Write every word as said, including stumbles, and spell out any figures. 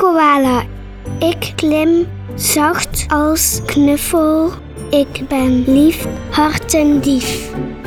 koala. Ik klim zacht als knuffel. Ik ben lief, hartendief.